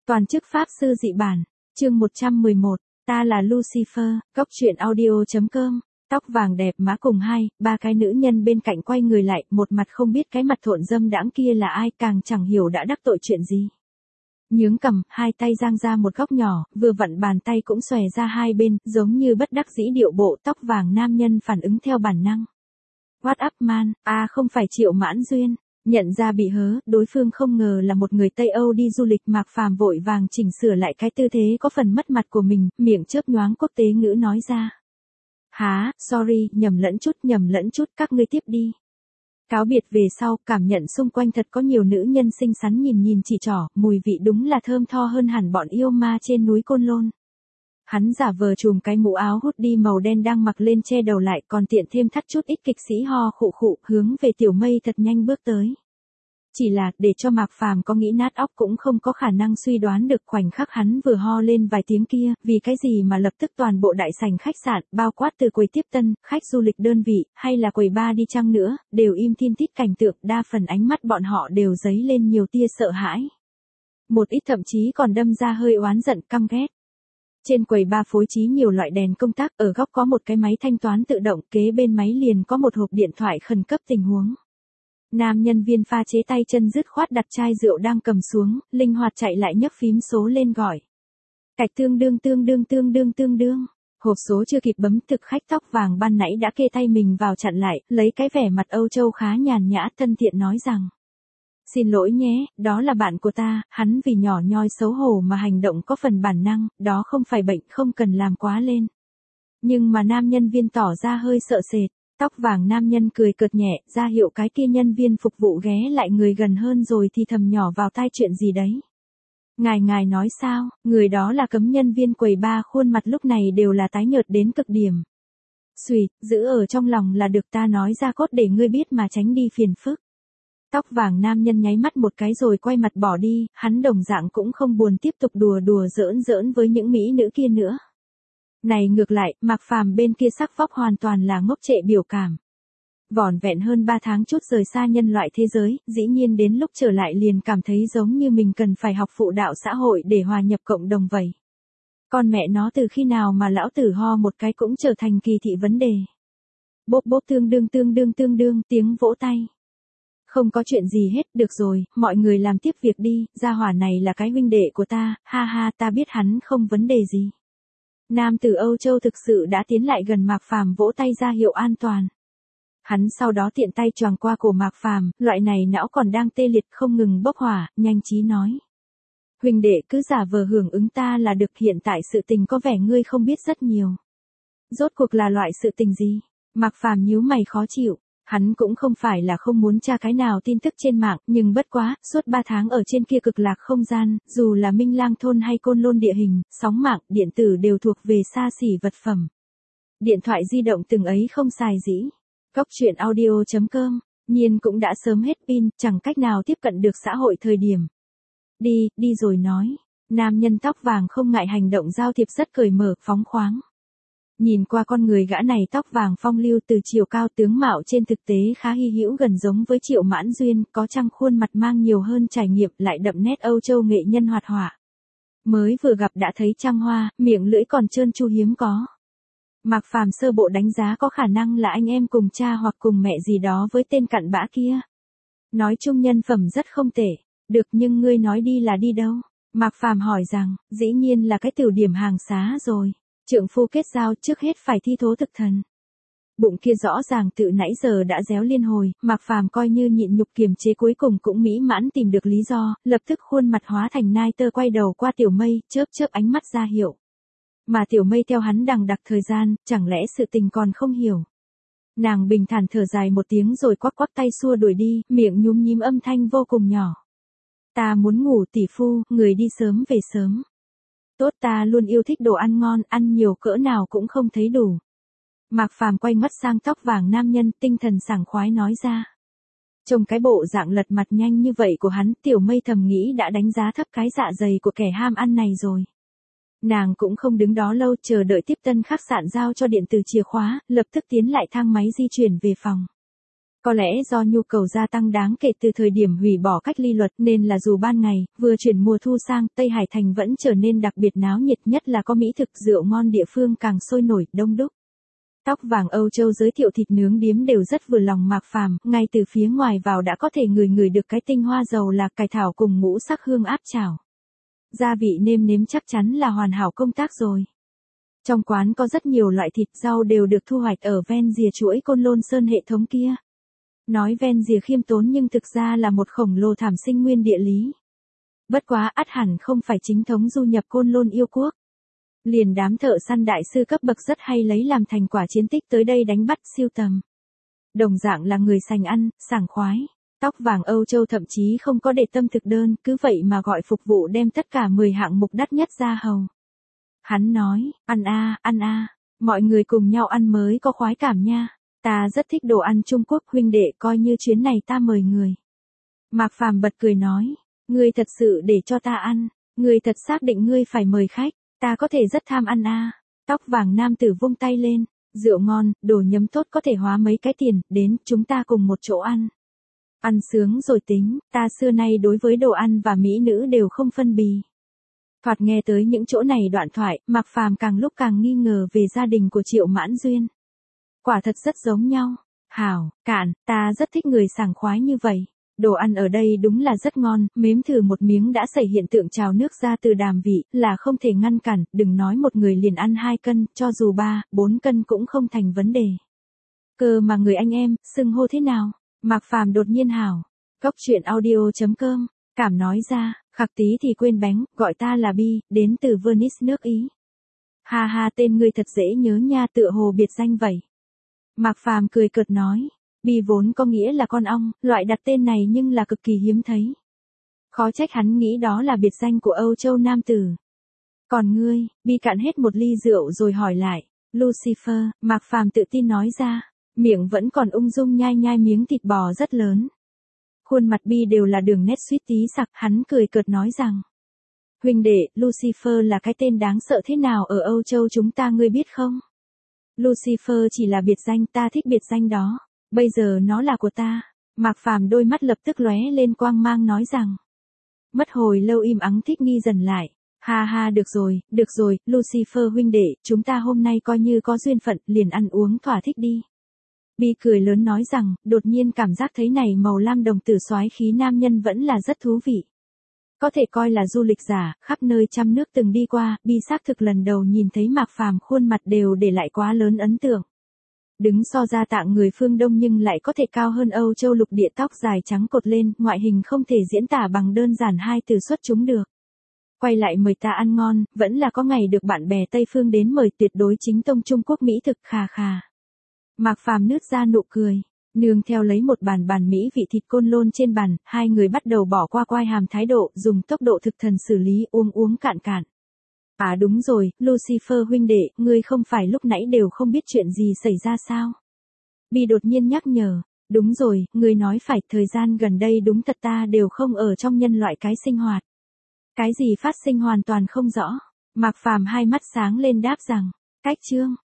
Toàn chức Pháp sư dị bản, chương 111, ta là Lucifer, góc truyện audio.com, tóc vàng đẹp má cùng ba cái nữ nhân bên cạnh quay người lại, một mặt không biết cái mặt thộn dâm đãng kia là ai, càng chẳng hiểu đã đắc tội chuyện gì. Nhướng cằm, hai tay giang ra một góc nhỏ, vừa vặn bàn tay cũng xòe ra hai bên, giống như bất đắc dĩ điệu bộ. Tóc vàng nam nhân phản ứng theo bản năng. What up man, không phải Triệu Mãn Duyên. Nhận ra bị hớ, đối phương không ngờ là một người Tây Âu đi du lịch. Mạc Phàm vội vàng chỉnh sửa lại cái tư thế có phần mất mặt của mình, miệng chớp nhoáng quốc tế ngữ nói ra. Sorry, nhầm lẫn chút, các ngươi tiếp đi. Cáo biệt về sau, cảm nhận xung quanh thật có nhiều nữ nhân xinh xắn nhìn chỉ trỏ, mùi vị đúng là thơm tho hơn hẳn bọn yêu ma trên núi Côn Lôn. Hắn giả vờ trùm cái mũ áo hoodie màu đen đang mặc lên che đầu lại, còn tiện thêm thắt chút ít kịch sĩ ho khụ khụ, hướng về Tiểu Mây thật nhanh bước tới. Chỉ là, để cho Mạc Phàm có nghĩ nát óc cũng không có khả năng suy đoán được khoảnh khắc hắn vừa ho lên vài tiếng kia, vì cái gì mà lập tức toàn bộ đại sảnh khách sạn, bao quát từ quầy tiếp tân, khách du lịch đơn vị, hay là quầy bar đi chăng nữa, đều im thiên tít cảnh tượng, đa phần ánh mắt bọn họ đều dấy lên nhiều tia sợ hãi. Một ít thậm chí còn đâm ra hơi oán giận căm ghét. Trên quầy bar phối trí nhiều loại đèn công tác, ở góc có một cái máy thanh toán tự động, kế bên máy liền có một hộp điện thoại khẩn cấp tình huống. Nam nhân viên pha chế tay chân dứt khoát đặt chai rượu đang cầm xuống, linh hoạt chạy lại nhấc phím số lên gọi. Cạch tương đương. Hộp số chưa kịp bấm, thực khách tóc vàng ban nãy đã kê tay mình vào chặn lại, lấy cái vẻ mặt Âu Châu khá nhàn nhã thân thiện nói rằng. Xin lỗi nhé, đó là bạn của ta, hắn vì nhỏ nhoi xấu hổ mà hành động có phần bản năng, đó không phải bệnh, không cần làm quá lên. Nhưng mà nam nhân viên tỏ ra hơi sợ sệt. Tóc vàng nam nhân cười cợt nhẹ, ra hiệu cái kia nhân viên phục vụ ghé lại người gần hơn rồi thì thầm nhỏ vào tai chuyện gì đấy. Ngài nói sao, người đó là cấm nhân viên quầy bar, khuôn mặt lúc này đều là tái nhợt đến cực điểm. Xùi, giữ ở trong lòng là được, ta nói ra cốt để ngươi biết mà tránh đi phiền phức. Tóc vàng nam nhân nháy mắt một cái rồi quay mặt bỏ đi, hắn đồng dạng cũng không buồn tiếp tục đùa giỡn với những mỹ nữ kia nữa. Này ngược lại, Mạc Phàm bên kia sắc vóc hoàn toàn là ngốc trệ biểu cảm. Vỏn vẹn hơn 3 tháng chút rời xa nhân loại thế giới, dĩ nhiên đến lúc trở lại liền cảm thấy giống như mình cần phải học phụ đạo xã hội để hòa nhập cộng đồng vậy. Con mẹ nó, từ khi nào mà lão tử ho một cái cũng trở thành kỳ thị vấn đề. Bốp tương đương, tiếng vỗ tay. Không có chuyện gì hết, được rồi, mọi người làm tiếp việc đi, gia hỏa này là cái huynh đệ của ta, ta biết hắn không vấn đề gì. Nam tử Âu Châu thực sự đã tiến lại gần Mạc Phàm, vỗ tay ra hiệu an toàn. Hắn sau đó tiện tay choàng qua cổ Mạc Phàm, loại này não còn đang tê liệt không ngừng bốc hỏa, nhanh trí nói. Huynh đệ cứ giả vờ hưởng ứng ta là được, hiện tại sự tình có vẻ ngươi không biết rất nhiều. Rốt cuộc là loại sự tình gì? Mạc Phàm nhíu mày khó chịu. Hắn cũng không phải là không muốn tra cái nào tin tức trên mạng, nhưng bất quá, suốt 3 tháng ở trên kia cực lạc không gian, dù là Minh Lang thôn hay Côn Lôn địa hình, sóng mạng, điện tử đều thuộc về xa xỉ vật phẩm. Điện thoại di động từng ấy không xài dĩ. Góc truyện audio.com, nhiên cũng đã sớm hết pin, chẳng cách nào tiếp cận được xã hội thời điểm. Đi rồi nói. Nam nhân tóc vàng không ngại hành động giao thiệp rất cởi mở, phóng khoáng. Nhìn qua con người gã này tóc vàng phong lưu, từ chiều cao tướng mạo trên thực tế khá hy hữu, gần giống với Triệu Mãn Duyên, có chăng khuôn mặt mang nhiều hơn trải nghiệm, lại đậm nét Âu Châu nghệ nhân hoạt họa. Mới vừa gặp đã thấy trăng hoa, miệng lưỡi còn trơn tru hiếm có. Mạc Phàm sơ bộ đánh giá có khả năng là anh em cùng cha hoặc cùng mẹ gì đó với tên cặn bã kia. Nói chung nhân phẩm rất không tệ. Được, nhưng ngươi nói đi là đi đâu? Mạc Phàm hỏi rằng, dĩ nhiên là cái tiểu điểm hàng xá rồi. Trượng phu kết giao, trước hết phải thi thố thực thần. Bụng kia rõ ràng từ nãy giờ đã réo liên hồi, Mạc Phàm coi như nhịn nhục kiềm chế, cuối cùng cũng mỹ mãn tìm được lý do, lập tức khuôn mặt hóa thành nai tơ quay đầu qua Tiểu Mây, chớp ánh mắt ra hiệu. Mà Tiểu Mây theo hắn đằng đặc thời gian, chẳng lẽ sự tình còn không hiểu. Nàng bình thản thở dài một tiếng rồi quắc tay xua đuổi đi, miệng nhúm nhím âm thanh vô cùng nhỏ. Ta muốn ngủ tỷ phu, người đi sớm về sớm. Tốt, ta luôn yêu thích đồ ăn ngon, ăn nhiều cỡ nào cũng không thấy đủ. Mạc Phàm quay mắt sang tóc vàng nam nhân, tinh thần sảng khoái nói ra. Trông cái bộ dạng lật mặt nhanh như vậy của hắn, Tiểu Mây thầm nghĩ đã đánh giá thấp cái dạ dày của kẻ ham ăn này rồi. Nàng cũng không đứng đó lâu, chờ đợi tiếp tân khách sạn giao cho điện tử chìa khóa, lập tức tiến lại thang máy di chuyển về phòng. Có lẽ do nhu cầu gia tăng đáng kể từ thời điểm hủy bỏ cách ly luật nên là dù ban ngày, vừa chuyển mùa thu sang, Tây Hải Thành vẫn trở nên đặc biệt náo nhiệt, nhất là có mỹ thực rượu ngon địa phương càng sôi nổi, đông đúc. Tóc vàng Âu Châu giới thiệu thịt nướng điếm đều rất vừa lòng Mạc Phàm, ngay từ phía ngoài vào đã có thể ngửi được cái tinh hoa dầu lạc cải thảo cùng ngũ sắc hương áp chảo. Gia vị nêm nếm chắc chắn là hoàn hảo công tác rồi. Trong quán có rất nhiều loại thịt rau đều được thu hoạch ở ven rìa chuỗi Côn Lôn Sơn hệ thống kia. Nói ven rìa khiêm tốn nhưng thực ra là một khổng lồ thảm sinh nguyên địa lý. Bất quá ắt hẳn không phải chính thống du nhập Côn Lôn yêu quốc. Liền đám thợ săn đại sư cấp bậc rất hay lấy làm thành quả chiến tích tới đây đánh bắt siêu tầm. Đồng dạng là người sành ăn, sảng khoái. Tóc vàng Âu Châu thậm chí không có để tâm thực đơn, cứ vậy mà gọi phục vụ đem tất cả 10 hạng mục đắt nhất ra hầu. Hắn nói, ăn a, mọi người cùng nhau ăn mới có khoái cảm nha. Ta rất thích đồ ăn Trung Quốc, huynh đệ, coi như chuyến này ta mời người. Mạc Phàm bật cười nói, ngươi thật sự để cho ta ăn, ngươi thật xác định ngươi phải mời khách, ta có thể rất tham ăn a. Tóc vàng nam tử vung tay lên, rượu ngon, đồ nhấm tốt có thể hóa mấy cái tiền, đến, chúng ta cùng một chỗ ăn. Ăn sướng rồi tính, ta xưa nay đối với đồ ăn và mỹ nữ đều không phân bì. Thoạt nghe tới những chỗ này đoạn thoại, Mạc Phàm càng lúc càng nghi ngờ về gia đình của Triệu Mãn Duyên. Quả thật rất giống nhau. Hảo, Cạn, ta rất thích người sảng khoái như vậy. Đồ ăn ở đây đúng là rất ngon, nếm thử một miếng đã xảy hiện tượng trào nước ra từ đàm vị, là không thể ngăn cản, đừng nói một người liền ăn 2 cân, cho dù 3, 4 cân cũng không thành vấn đề. Cơ mà người anh em, xưng hô thế nào? Mạc Phàm đột nhiên hảo. Góc truyện audio.com, cảm nói ra, khạc tí thì quên bánh, gọi ta là Bi, đến từ Venice nước Ý. Ha ha, tên ngươi thật dễ nhớ nha, tựa hồ biệt danh vậy. Mạc Phàm cười cợt nói, Bi vốn có nghĩa là con ong, loại đặt tên này nhưng là cực kỳ hiếm thấy. Khó trách hắn nghĩ đó là biệt danh của Âu Châu nam tử. Còn ngươi, Bi cạn hết một ly rượu rồi hỏi lại, Lucifer, Mạc Phàm tự tin nói ra, miệng vẫn còn ung dung nhai miếng thịt bò rất lớn. Khuôn mặt Bi đều là đường nét suýt tí sặc, hắn cười cợt nói rằng, huynh đệ, Lucifer là cái tên đáng sợ thế nào ở Âu Châu chúng ta ngươi biết không? Lucifer chỉ là biệt danh, ta thích biệt danh đó. Bây giờ nó là của ta. Mạc Phàm đôi mắt lập tức lóe lên quang mang nói rằng. Mất hồi lâu im ắng thích nghi dần lại. Ha ha, được rồi, Lucifer huynh đệ, chúng ta hôm nay coi như có duyên phận, liền ăn uống thỏa thích đi. Bi cười lớn nói rằng, đột nhiên cảm giác thấy này màu lam đồng tử soái khí nam nhân vẫn là rất thú vị. Có thể coi là du lịch giả, khắp nơi trăm nước từng đi qua, Bi xác thực lần đầu nhìn thấy Mạc Phàm khuôn mặt đều để lại quá lớn ấn tượng. Đứng so ra tạng người phương Đông nhưng lại có thể cao hơn Âu Châu lục địa, tóc dài trắng cột lên, ngoại hình không thể diễn tả bằng đơn giản 2 từ xuất chúng được. Quay lại mời ta ăn ngon, vẫn là có ngày được bạn bè Tây phương đến mời, tuyệt đối chính tông Trung Quốc mỹ thực, khà khà. Mạc Phàm nứt ra nụ cười. Nương theo lấy một bàn mỹ vị thịt Côn Lôn trên bàn, hai người bắt đầu bỏ qua quai hàm thái độ, dùng tốc độ thực thần xử lý, uống cạn. À đúng rồi, Lucifer huynh đệ, ngươi không phải lúc nãy đều không biết chuyện gì xảy ra sao? Bi đột nhiên nhắc nhở, đúng rồi, ngươi nói phải, thời gian gần đây đúng thật ta đều không ở trong nhân loại cái sinh hoạt. Cái gì phát sinh hoàn toàn không rõ. Mạc Phàm hai mắt sáng lên đáp rằng, cách chương.